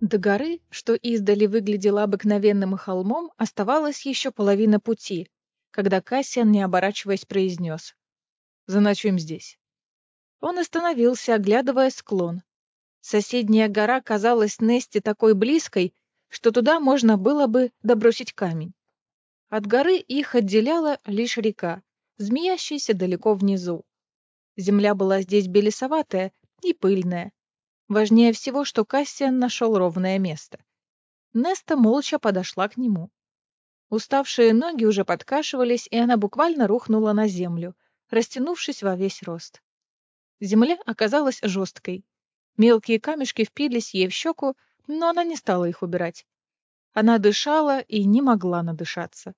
До горы, что издали выглядела обыкновенным холмом, оставалась еще половина пути, когда Кассиан, не оборачиваясь, произнес: «Заночуем здесь». Он остановился, оглядывая склон. Соседняя гора казалась Несте такой близкой, что туда можно было бы добросить камень. От горы их отделяла лишь река, змеящаяся далеко внизу. Земля была здесь белесоватая и пыльная. Важнее всего, что Кассиан нашел ровное место. Неста молча подошла к нему. Уставшие ноги уже подкашивались, и она буквально рухнула на землю, растянувшись во весь рост. Земля оказалась жесткой. Мелкие камешки впились ей в щеку, но она не стала их убирать. Она дышала и не могла надышаться.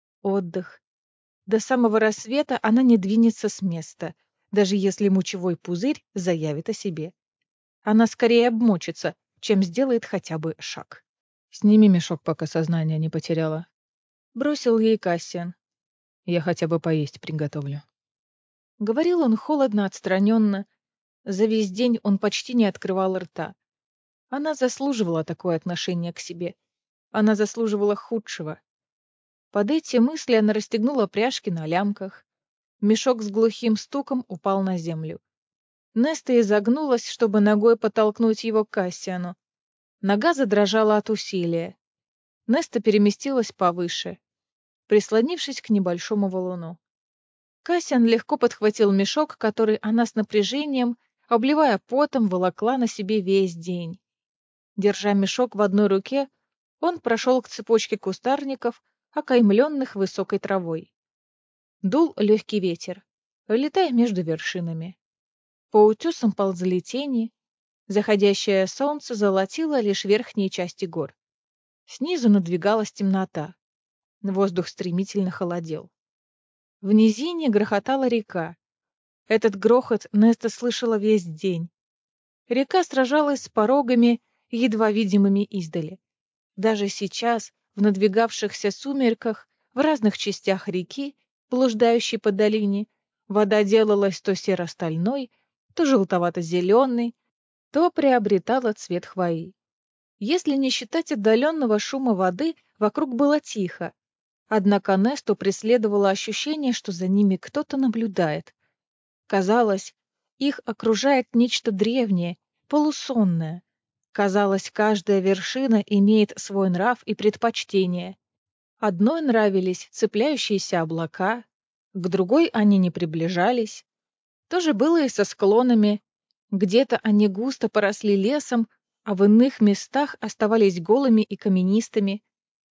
Отдых. До самого рассвета она не двинется с места, даже если мочевой пузырь заявит о себе. Она скорее обмочится, чем сделает хотя бы шаг. «Сними мешок, пока сознание не потеряла», — бросил ей Кассиан. «Я хотя бы поесть приготовлю». Говорил он холодно, отстраненно. За весь день он почти не открывал рта. Она заслуживала такое отношение к себе. Она заслуживала худшего. Под эти мысли она расстегнула пряжки на лямках. Мешок с глухим стуком упал на землю. Неста изогнулась, чтобы ногой подтолкнуть его к Кассиану. Нога задрожала от усилия. Неста переместилась повыше, прислонившись к небольшому валуну. Кассиан легко подхватил мешок, который она с напряжением, обливая потом, волокла на себе весь день. Держа мешок в одной руке, он прошел к цепочке кустарников, окаймленных высокой травой. Дул легкий ветер, летая между вершинами. По утесам ползли тени, заходящее солнце золотило лишь верхние части гор. Снизу надвигалась темнота. Воздух стремительно холодел. В низине грохотала река. Этот грохот Неста слышала весь день. Река сражалась с порогами, едва видимыми издали. Даже сейчас, в надвигавшихся сумерках, в разных частях реки, блуждающей по долине, вода делалась то серо-стальной, то желтовато-зеленой, то приобретала цвет хвои. Если не считать отдаленного шума воды, вокруг было тихо. Однако Несту преследовало ощущение, что за ними кто-то наблюдает. Казалось, их окружает нечто древнее, полусонное. Казалось, каждая вершина имеет свой нрав и предпочтение. Одной нравились цепляющиеся облака, к другой они не приближались. То же было и со склонами. Где-то они густо поросли лесом, а в иных местах оставались голыми и каменистыми.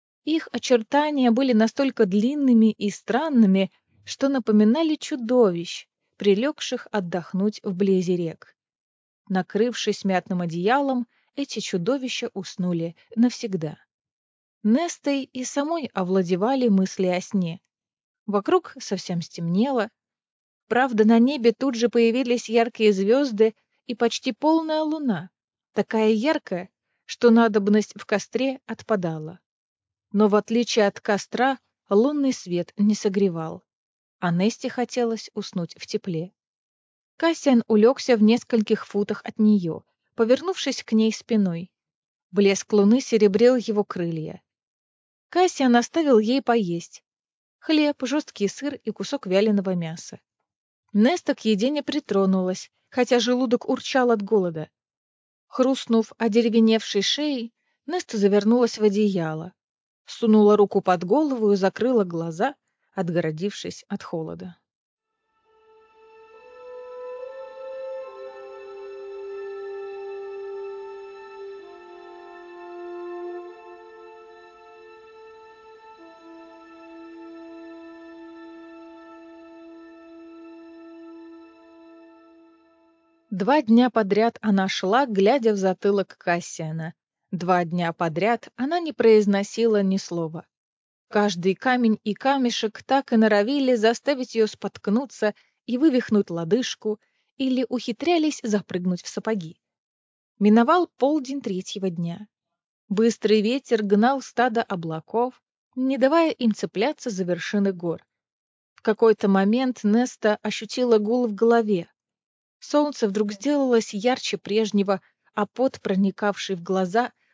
Их очертания были настолько длинными и странными, что напоминали чудовищ, прилегших отдохнуть вблизи рек. Накрывшись мятным одеялом, эти чудовища уснули навсегда. Нестой и самой овладевали мысли о сне. Вокруг совсем стемнело. Правда, на небе тут же появились яркие звезды и почти полная луна, такая яркая, что надобность в костре отпадала. Но в отличие от костра, лунный свет не согревал, а Несте хотелось уснуть в тепле. Кассиан улегся в нескольких футах от нее, повернувшись к ней спиной. Блеск луны серебрил его крылья. Кассиан оставил ей поесть. Хлеб, жесткий сыр и кусок вяленого мяса. Неста к еде не притронулась, хотя желудок урчал от голода. Хрустнув одеревеневшей шеей, Неста завернулась в одеяло, сунула руку под голову и закрыла глаза, отгородившись от холода. 2 дня подряд она шла, глядя в затылок Кассиана. 2 дня подряд она не произносила ни слова. Каждый камень и камешек так и норовили заставить ее споткнуться и вывихнуть лодыжку, или ухитрялись запрыгнуть в сапоги. Миновал полдень 3-го дня. Быстрый ветер гнал стадо облаков, не давая им цепляться за вершины гор. В какой-то момент Неста ощутила гул в голове. Солнце вдруг сделалось ярче прежнего, а пот, проникавший в глаза,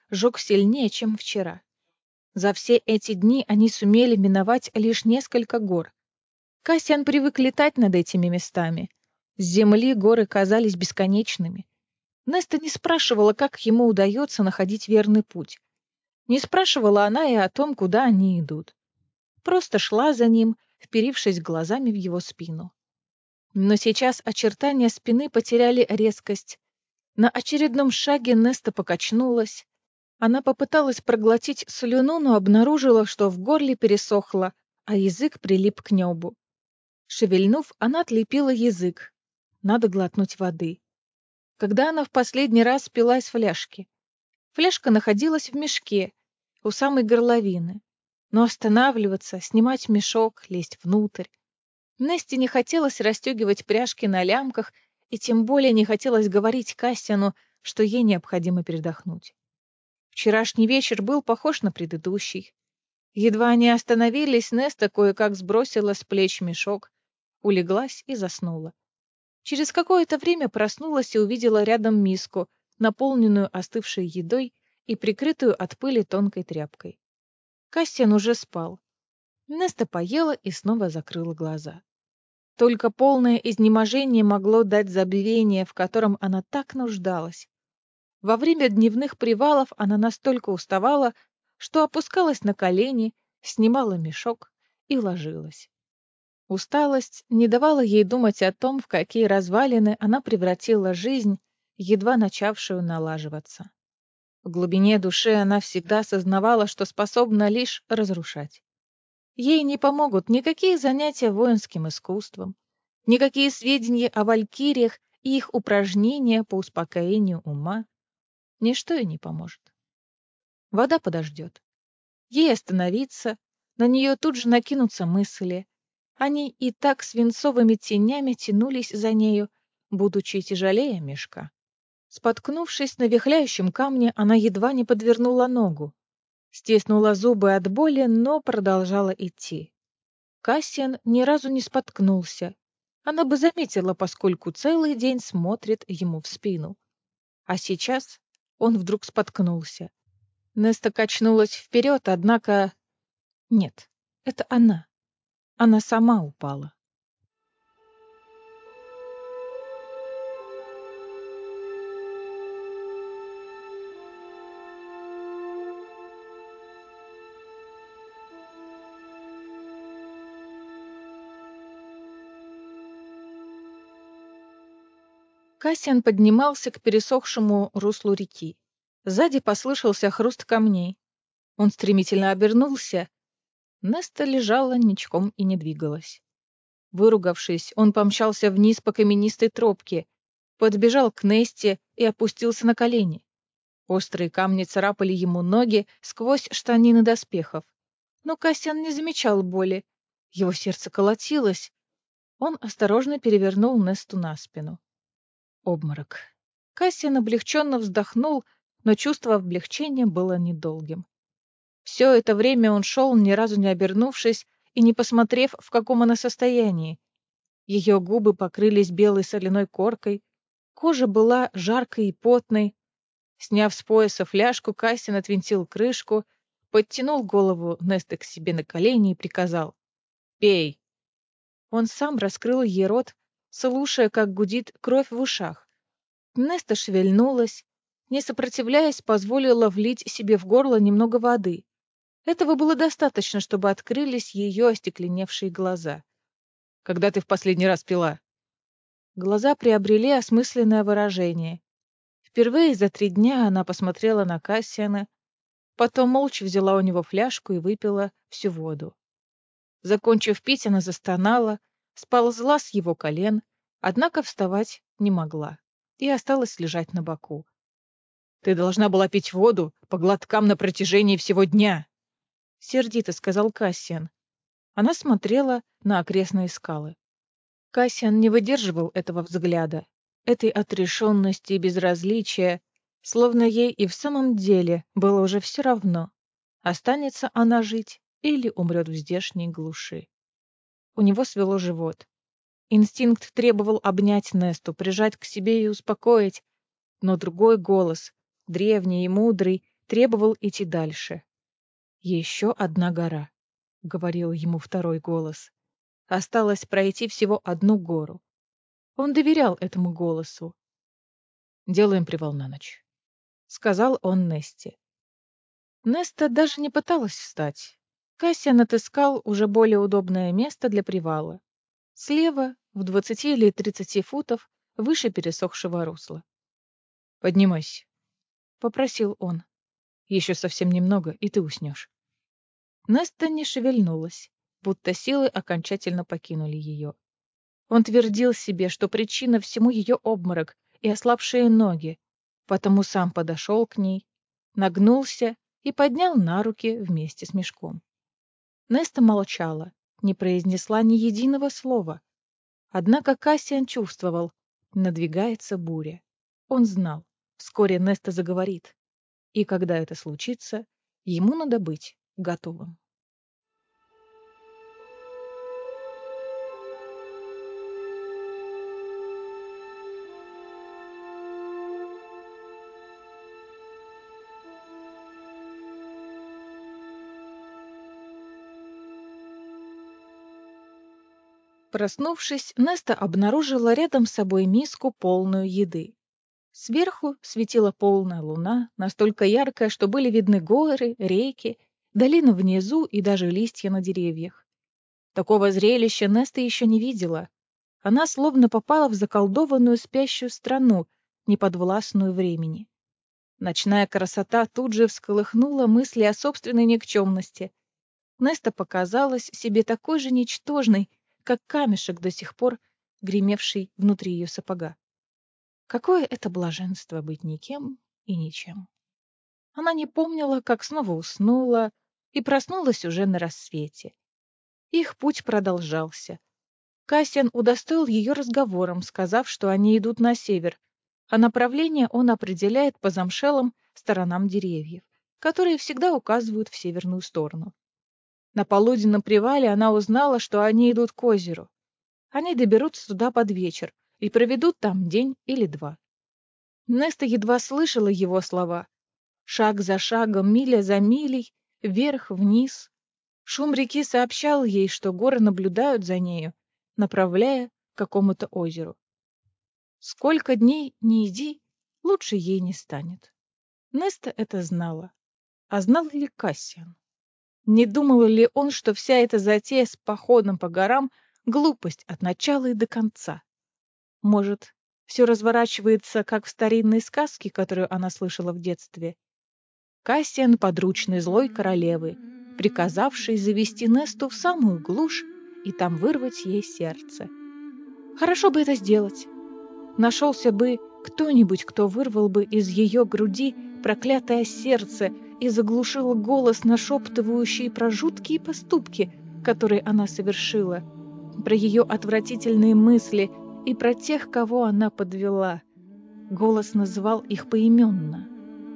жег сильнее, чем вчера. За все эти дни они сумели миновать лишь несколько гор. Кассиан привык летать над этими местами. С земли горы казались бесконечными. Неста не спрашивала, как ему удается находить верный путь. Не спрашивала она и о том, куда они идут. Просто шла за ним, вперившись глазами в его спину. Но сейчас очертания спины потеряли резкость. На очередном шаге Неста покачнулась. Она попыталась проглотить слюну, но обнаружила, что в горле пересохло, а язык прилип к небу. Шевельнув, она отлепила язык. Надо глотнуть воды. Когда она в последний раз пила из фляжки? Фляжка находилась в мешке, у самой горловины. Но останавливаться, снимать мешок, лезть внутрь. Несте не хотелось расстегивать пряжки на лямках, и тем более не хотелось говорить Кассиану, что ей необходимо передохнуть. Вчерашний вечер был похож на предыдущий. Едва они остановились, Неста кое-как сбросила с плеч мешок, улеглась и заснула. Через какое-то время проснулась и увидела рядом миску, наполненную остывшей едой и прикрытую от пыли тонкой тряпкой. Кассиан уже спал. Неста поела и снова закрыла глаза. Только полное изнеможение могло дать забвение, в котором она так нуждалась. Во время дневных привалов она настолько уставала, что опускалась на колени, снимала мешок и ложилась. Усталость не давала ей думать о том, в какие развалины она превратила жизнь, едва начавшую налаживаться. В глубине души она всегда сознавала, что способна лишь разрушать. Ей не помогут никакие занятия воинским искусством, никакие сведения о валькириях и их упражнения по успокоению ума. Ничто ей не поможет. Вода подождет. Ей остановиться, на нее тут же накинутся мысли. Они и так свинцовыми тенями тянулись за нею, будучи тяжелее мешка. Споткнувшись на вихляющем камне, она едва не подвернула ногу. Стиснула зубы от боли, но продолжала идти. Кассиан ни разу не споткнулся. Она бы заметила, поскольку целый день смотрит ему в спину. А сейчас он вдруг споткнулся. Неста качнулась вперед, однако... Нет, это она. Она сама упала. Кассиан поднимался к пересохшему руслу реки. Сзади послышался хруст камней. Он стремительно обернулся. Неста лежала ничком и не двигалась. Выругавшись, он помчался вниз по каменистой тропке, подбежал к Несте и опустился на колени. Острые камни царапали ему ноги сквозь штанины доспехов. Но Кассиан не замечал боли. Его сердце колотилось. Он осторожно перевернул Несту на спину. Обморок. Кассиан облегченно вздохнул, но чувство облегчения было недолгим. Все это время он шел, ни разу не обернувшись и не посмотрев, в каком она состоянии. Ее губы покрылись белой соляной коркой, кожа была жаркой и потной. Сняв с пояса фляжку, Кассиан отвинтил крышку, подтянул голову Несты к себе на колени и приказал: «Пей». Он сам раскрыл ей рот, слушая, как гудит кровь в ушах. Неста шевельнулась, не сопротивляясь, позволила влить себе в горло немного воды. Этого было достаточно, чтобы открылись ее остекленевшие глаза. «Когда ты в последний раз пила?» Глаза приобрели осмысленное выражение. Впервые за 3 дня она посмотрела на Кассиана, потом молча взяла у него фляжку и выпила всю воду. Закончив пить, она застонала, сползла с его колен, однако вставать не могла и осталась лежать на боку. «Ты должна была пить воду по глоткам на протяжении всего дня», — сердито сказал Кассиан. Она смотрела на окрестные скалы. Кассиан не выдерживал этого взгляда, этой отрешенности и безразличия, словно ей и в самом деле было уже все равно, останется она жить или умрет в здешней глуши. У него свело живот. Инстинкт требовал обнять Несту, прижать к себе и успокоить, но другой голос, древний и мудрый, требовал идти дальше. «Еще одна гора», — говорил ему второй голос. Осталось пройти всего одну гору. Он доверял этому голосу. «Делаем привал на ночь», — сказал он Несте. Неста даже не пыталась встать. Кассиан отыскал уже более удобное место для привала. Слева, в 20 или 30 футов, выше пересохшего русла. «Поднимайся», — попросил он. «Еще совсем немного, и ты уснешь». Неста не шевельнулась, будто силы окончательно покинули ее. Он твердил себе, что причина всему ее обморок и ослабшие ноги, потому сам подошел к ней, нагнулся и поднял на руки вместе с мешком. Неста молчала, не произнесла ни единого слова. Однако Кассиан чувствовал, надвигается буря. Он знал, вскоре Неста заговорит, и когда это случится, ему надо быть готовым. Проснувшись, Неста обнаружила рядом с собой миску, полную еды. Сверху светила полная луна, настолько яркая, что были видны горы, реки, долины внизу и даже листья на деревьях. Такого зрелища Неста еще не видела. Она словно попала в заколдованную спящую страну, неподвластную времени. Ночная красота тут же всколыхнула мысли о собственной никчемности. Неста показалась себе такой же ничтожной, как камешек до сих пор, гремевший внутри ее сапога. Какое это блаженство быть никем и ничем. Она не помнила, как снова уснула и проснулась уже на рассвете. Их путь продолжался. Кассиан удостоил ее разговором, сказав, что они идут на север, а направление он определяет по замшелым сторонам деревьев, которые всегда указывают в северную сторону. На полуденном привале она узнала, что они идут к озеру. Они доберутся туда под вечер и проведут там день или два. Неста едва слышала его слова. Шаг за шагом, миля за милей, вверх-вниз. Шум реки сообщал ей, что горы наблюдают за нею, направляя к какому-то озеру. Сколько дней ни иди, лучше ей не станет. Неста это знала. А знал ли Кассиан? Не думал ли он, что вся эта затея с походом по горам — глупость от начала и до конца? Может, все разворачивается, как в старинной сказке, которую она слышала в детстве? Кассиан — подручный злой королевы, приказавший завести Несту в самую глушь и там вырвать ей сердце. Хорошо бы это сделать. Нашелся бы кто-нибудь, кто вырвал бы из ее груди проклятое сердце и заглушил голос, нашептывающий про жуткие поступки, которые она совершила, про ее отвратительные мысли и про тех, кого она подвела. Голос называл их поименно.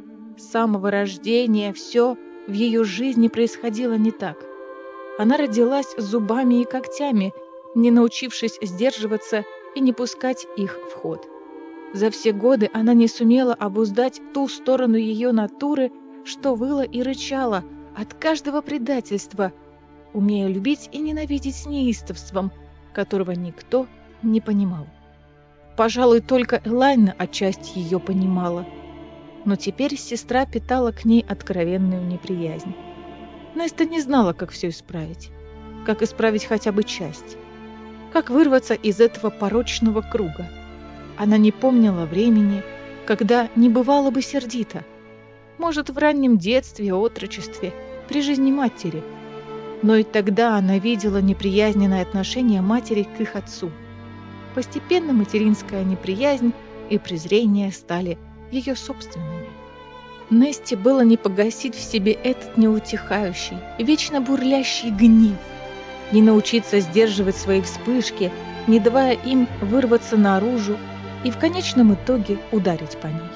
С самого рождения все в ее жизни происходило не так. Она родилась с зубами и когтями, не научившись сдерживаться и не пускать их в ход. За все годы она не сумела обуздать ту сторону ее натуры, что выла и рычала от каждого предательства, умея любить и ненавидеть с неистовством, которого никто не понимал. Пожалуй, только Элайна отчасти ее понимала, но теперь сестра питала к ней откровенную неприязнь. Неста не знала, как все исправить, как исправить хотя бы часть, как вырваться из этого порочного круга. Она не помнила времени, когда не бывало бы сердита. Может, в раннем детстве, отрочестве, при жизни матери. Но и тогда она видела неприязненное отношение матери к их отцу. Постепенно материнская неприязнь и презрение стали ее собственными. Несте было не погасить в себе этот неутихающий, вечно бурлящий гнев, не научиться сдерживать свои вспышки, не давая им вырваться наружу и в конечном итоге ударить по ней.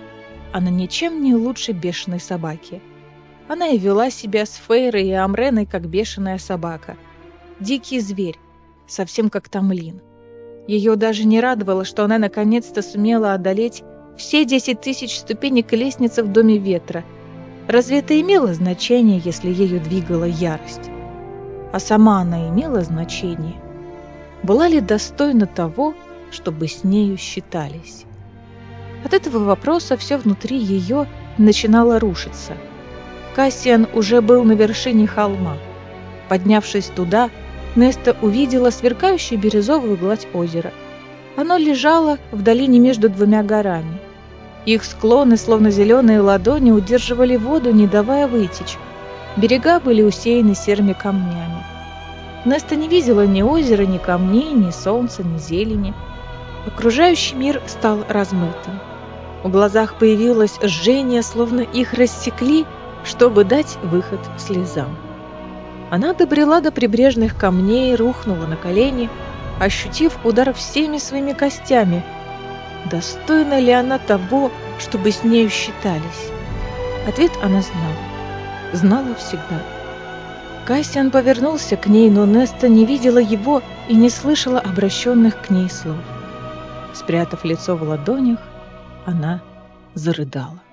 Она ничем не лучше бешеной собаки. Она и вела себя с Фейрой и Амреной, как бешеная собака. Дикий зверь, совсем как Тамлин. Ее даже не радовало, что она наконец-то сумела одолеть все 10 000 ступенек лестницы в Доме Ветра Разве это имело значение, если ею двигала ярость? А сама она имела значение? Была ли достойна того, чтобы с нею считались? От этого вопроса все внутри ее начинало рушиться. Кассиан уже был на вершине холма. Поднявшись туда, Неста увидела сверкающую бирюзовую гладь озера. Оно лежало в долине между двумя горами. Их склоны, словно зеленые ладони, удерживали воду, не давая вытечь. Берега были усеяны серыми камнями. Неста не видела ни озера, ни камней, ни солнца, ни зелени. Окружающий мир стал размытым. В глазах появилось жжение, словно их рассекли, чтобы дать выход слезам. Она добрела до прибрежных камней, рухнула на колени, ощутив удар всеми своими костями. Достойна ли она того, чтобы с нею считались? Ответ она знала. Знала всегда. Кассиан повернулся к ней, но Неста не видела его и не слышала обращенных к ней слов. Спрятав лицо в ладонях, она зарыдала.